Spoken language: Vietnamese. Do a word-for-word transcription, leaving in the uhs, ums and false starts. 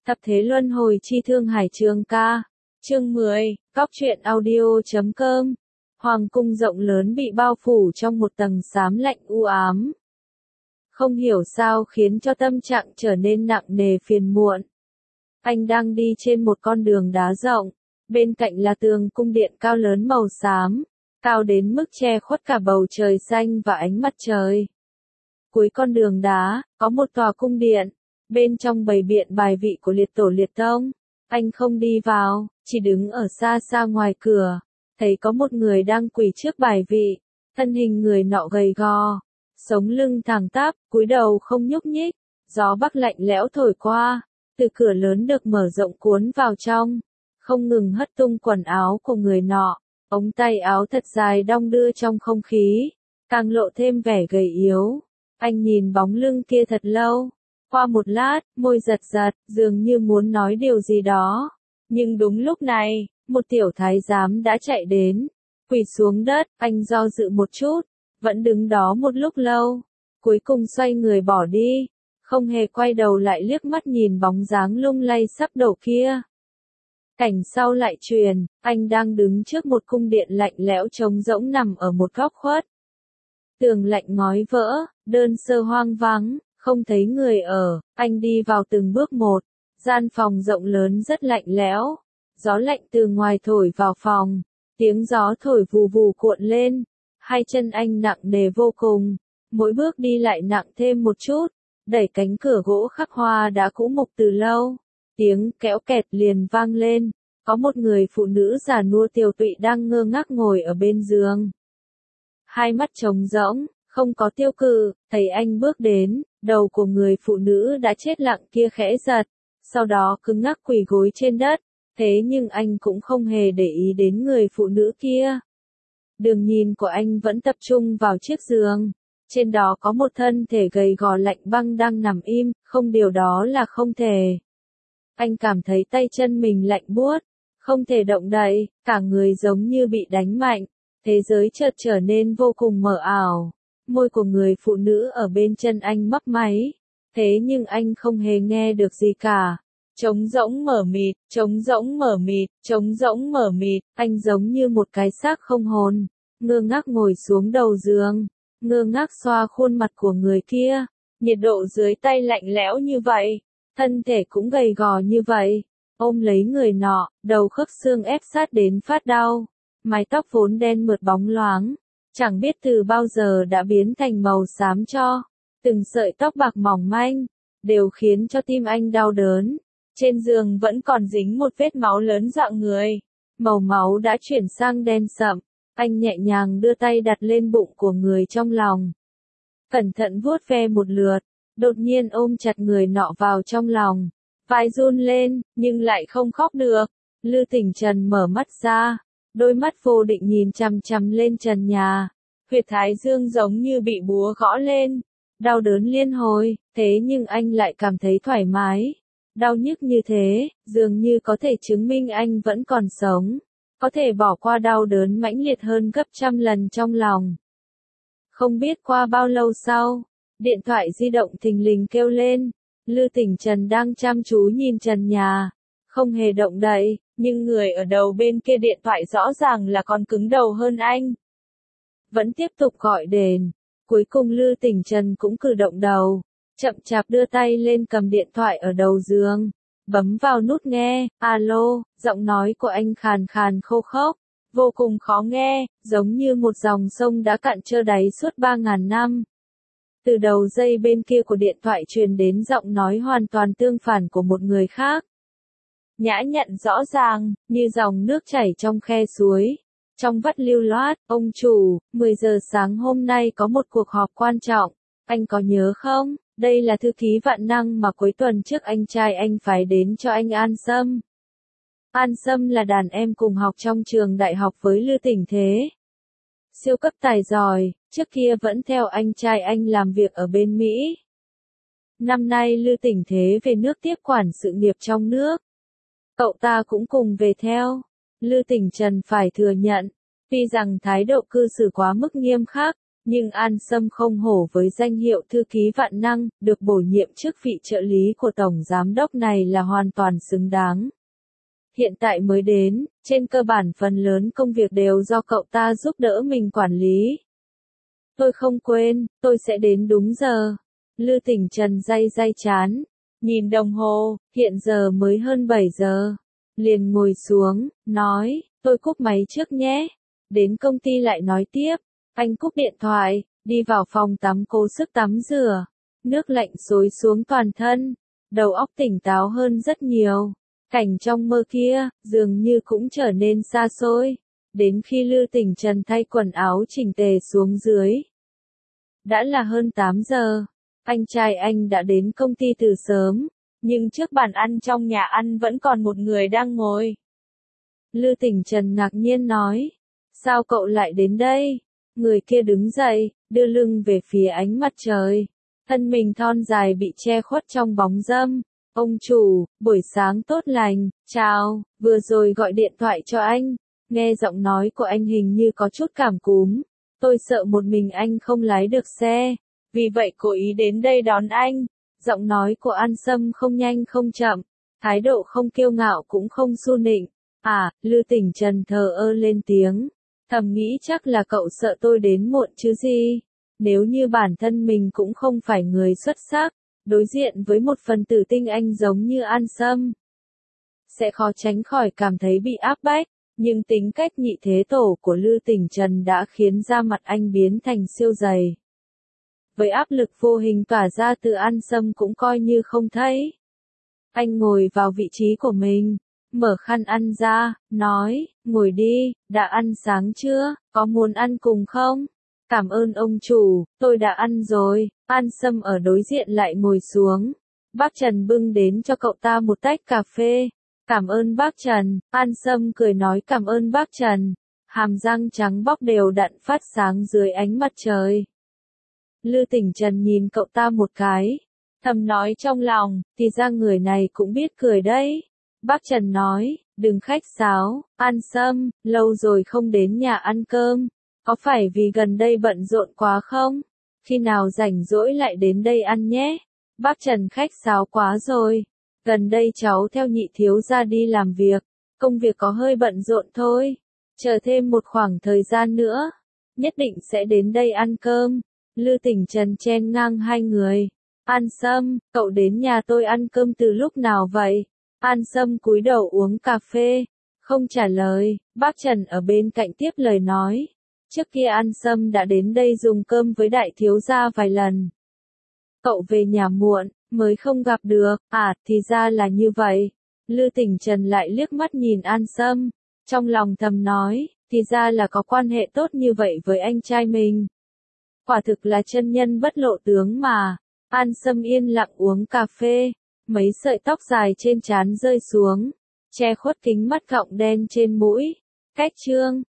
Thập thế luân hồi chi thương hải trường ca. Chương mười, Góc truyện audio.com. Hoàng cung rộng lớn bị bao phủ trong một tầng xám lạnh u ám. Không hiểu sao khiến cho tâm trạng trở nên nặng nề phiền muộn. Anh đang đi trên một con đường đá rộng, bên cạnh là tường cung điện cao lớn màu xám, cao đến mức che khuất cả bầu trời xanh và ánh mặt trời. Cuối con đường đá, có một tòa cung điện, bên trong bày biện bài vị của liệt tổ liệt tông. Anh không đi vào, chỉ đứng ở xa xa ngoài cửa, thấy có một người đang quỳ trước bài vị, thân hình người nọ gầy gò, sống lưng thẳng tắp, cúi đầu không nhúc nhích, gió bắc lạnh lẽo thổi qua, từ cửa lớn được mở rộng cuốn vào trong, không ngừng hất tung quần áo của người nọ, ống tay áo thật dài đong đưa trong không khí, càng lộ thêm vẻ gầy yếu. Anh nhìn bóng lưng kia thật lâu. Qua một lát, môi giật giật, dường như muốn nói điều gì đó. Nhưng đúng lúc này, một tiểu thái giám đã chạy đến. Quỳ xuống đất, anh do dự một chút, vẫn đứng đó một lúc lâu. Cuối cùng xoay người bỏ đi, không hề quay đầu lại liếc mắt nhìn bóng dáng lung lay sắp đổ kia. Cảnh sau lại truyền, anh đang đứng trước một cung điện lạnh lẽo trống rỗng nằm ở một góc khuất. Tường lạnh ngói vỡ, đơn sơ hoang vắng. Không thấy người ở, anh đi vào từng bước một, gian phòng rộng lớn rất lạnh lẽo, gió lạnh từ ngoài thổi vào phòng, tiếng gió thổi vù vù cuộn lên, hai chân anh nặng nề vô cùng, mỗi bước đi lại nặng thêm một chút, đẩy cánh cửa gỗ khắc hoa đã cũ mục từ lâu, tiếng kéo kẹt liền vang lên, có một người phụ nữ già nua tiều tụy đang ngơ ngác ngồi ở bên giường. Hai mắt trống rỗng, không có tiêu cự, thấy anh bước đến. Đầu của người phụ nữ đã chết lặng kia khẽ giật, sau đó cứng ngắc quỳ gối trên đất, thế nhưng anh cũng không hề để ý đến người phụ nữ kia. Đường nhìn của anh vẫn tập trung vào chiếc giường, trên đó có một thân thể gầy gò lạnh băng đang nằm im, không điều đó là không thể. Anh cảm thấy tay chân mình lạnh buốt, không thể động đậy, cả người giống như bị đánh mạnh, thế giới chợt trở nên vô cùng mờ ảo. Môi của người phụ nữ ở bên chân anh mấp máy, thế nhưng anh không hề nghe được gì cả. Trống rỗng mở mịt, trống rỗng mở mịt, trống rỗng mở mịt, anh giống như một cái xác không hồn, ngơ ngác ngồi xuống đầu giường, ngơ ngác xoa khuôn mặt của người kia, nhiệt độ dưới tay lạnh lẽo như vậy, thân thể cũng gầy gò như vậy, ôm lấy người nọ, đầu khớp xương ép sát đến phát đau, mái tóc vốn đen mượt bóng loáng. Chẳng biết từ bao giờ đã biến thành màu xám cho, từng sợi tóc bạc mỏng manh, đều khiến cho tim anh đau đớn. Trên giường vẫn còn dính một vết máu lớn rạng người, màu máu đã chuyển sang đen sậm, anh nhẹ nhàng đưa tay đặt lên bụng của người trong lòng. Cẩn thận vuốt ve một lượt, đột nhiên ôm chặt người nọ vào trong lòng, vai run lên, nhưng lại không khóc được. Lư Tỉnh Trần mở mắt ra. Đôi mắt vô định nhìn chằm chằm lên trần nhà, huyệt thái dương giống như bị búa gõ lên, đau đớn liên hồi, thế nhưng anh lại cảm thấy thoải mái. Đau nhức như thế, dường như có thể chứng minh anh vẫn còn sống, có thể bỏ qua đau đớn mãnh liệt hơn gấp trăm lần trong lòng. Không biết qua bao lâu sau, điện thoại di động thình lình kêu lên, Lư Tỉnh Trần đang chăm chú nhìn trần nhà, không hề động đậy. Nhưng người ở đầu bên kia điện thoại rõ ràng là còn cứng đầu hơn anh. Vẫn tiếp tục gọi đền. Cuối cùng Lư Tỉnh Trần cũng cử động đầu. Chậm chạp đưa tay lên cầm điện thoại ở đầu giường. Bấm vào nút nghe. Alo, giọng nói của anh khàn khàn khô khốc. Vô cùng khó nghe, giống như một dòng sông đã cạn trơ đáy suốt ba ngàn năm. Từ đầu dây bên kia của điện thoại truyền đến giọng nói hoàn toàn tương phản của một người khác. Nhã nhặn rõ ràng, như dòng nước chảy trong khe suối. Trong vắt lưu loát, ông chủ, mười giờ sáng hôm nay có một cuộc họp quan trọng, anh có nhớ không? Đây là thư ký vạn năng mà cuối tuần trước anh trai anh phải đến cho anh An Sâm. An Sâm là đàn em cùng học trong trường đại học với Lư Tỉnh Thế. Siêu cấp tài giỏi, trước kia vẫn theo anh trai anh làm việc ở bên Mỹ. Năm nay Lư Tỉnh Thế về nước tiếp quản sự nghiệp trong nước. Cậu ta cũng cùng về theo. Lư Tỉnh Trần phải thừa nhận, tuy rằng thái độ cư xử quá mức nghiêm khắc, Nhưng An Sâm không hổ với danh hiệu thư ký vạn năng, được bổ nhiệm chức vị trợ lý của tổng giám đốc này là hoàn toàn xứng đáng. Hiện tại mới đến, trên cơ bản phần lớn công việc đều do cậu ta giúp đỡ mình quản lý. Tôi không quên, tôi sẽ đến đúng giờ. Lư Tỉnh Trần day day chán, nhìn đồng hồ, hiện giờ mới hơn bảy giờ. Liền ngồi xuống, nói, tôi cúp máy trước nhé. Đến công ty lại nói tiếp. Anh cúp điện thoại, đi vào phòng tắm cố sức tắm rửa. Nước lạnh xối xuống toàn thân, đầu óc tỉnh táo hơn rất nhiều. Cảnh trong mơ kia, dường như cũng trở nên xa xôi. Đến khi Lư Tỉnh Trần thay quần áo chỉnh tề xuống dưới. Đã là hơn tám giờ. Anh trai anh đã đến công ty từ sớm. Nhưng trước bàn ăn trong nhà ăn vẫn còn một người đang ngồi. Lư Tỉnh Trần ngạc nhiên nói. Sao cậu lại đến đây? Người kia đứng dậy, đưa lưng về phía ánh mặt trời. Thân mình thon dài bị che khuất trong bóng râm. Ông chủ, buổi sáng tốt lành, chào, vừa rồi gọi điện thoại cho anh. Nghe giọng nói của anh hình như có chút cảm cúm. Tôi sợ một mình anh không lái được xe. Vì vậy cố ý đến đây đón anh. Giọng nói của An Sâm không nhanh không chậm. Thái độ không kiêu ngạo cũng không su nịnh. À, Lư Tỉnh Trần thờ ơ lên tiếng. Thầm nghĩ chắc là cậu sợ tôi đến muộn chứ gì. Nếu như bản thân mình cũng không phải người xuất sắc, đối diện với một phần tử tinh anh giống như An Sâm, sẽ khó tránh khỏi cảm thấy bị áp bách. Nhưng tính cách nhị thế tổ của Lư Tỉnh Trần đã khiến da mặt anh biến thành siêu dày. Với áp lực vô hình tỏa ra từ An Sâm cũng coi như không thấy. Anh ngồi vào vị trí của mình. Mở khăn ăn ra, nói, ngồi đi, đã ăn sáng chưa, có muốn ăn cùng không? Cảm ơn ông chủ, tôi đã ăn rồi. An Sâm ở đối diện lại ngồi xuống. Bác Trần bưng đến cho cậu ta một tách cà phê. Cảm ơn bác Trần. An Sâm cười nói cảm ơn bác Trần. Hàm răng trắng bóc đều đặn phát sáng dưới ánh mặt trời. Lư Tỉnh Trần nhìn cậu ta một cái. Thầm nói trong lòng, thì ra người này cũng biết cười đấy. Bác Trần nói, đừng khách sáo, An Sâm, lâu rồi không đến nhà ăn cơm. Có phải vì gần đây bận rộn quá không? Khi nào rảnh rỗi lại đến đây ăn nhé. Bác Trần khách sáo quá rồi. Gần đây cháu theo nhị thiếu gia đi làm việc. Công việc có hơi bận rộn thôi. Chờ thêm một khoảng thời gian nữa. Nhất định sẽ đến đây ăn cơm. Lư Tỉnh Trần chen ngang hai người. An Sâm, cậu đến nhà tôi ăn cơm từ lúc nào vậy? An Sâm cúi đầu uống cà phê. Không trả lời. Bác Trần ở bên cạnh tiếp lời nói. Trước kia An Sâm đã đến đây dùng cơm với đại thiếu gia vài lần. Cậu về nhà muộn, mới không gặp được. À, thì ra là như vậy. Lư Tỉnh Trần lại liếc mắt nhìn An Sâm. Trong lòng thầm nói, thì ra là có quan hệ tốt như vậy với anh trai mình. Quả thực là chân nhân bất lộ tướng mà. An Sâm yên lặng uống cà phê. Mấy sợi tóc dài trên trán rơi xuống. Che khuất kính mắt gọng đen trên mũi. Cách chương.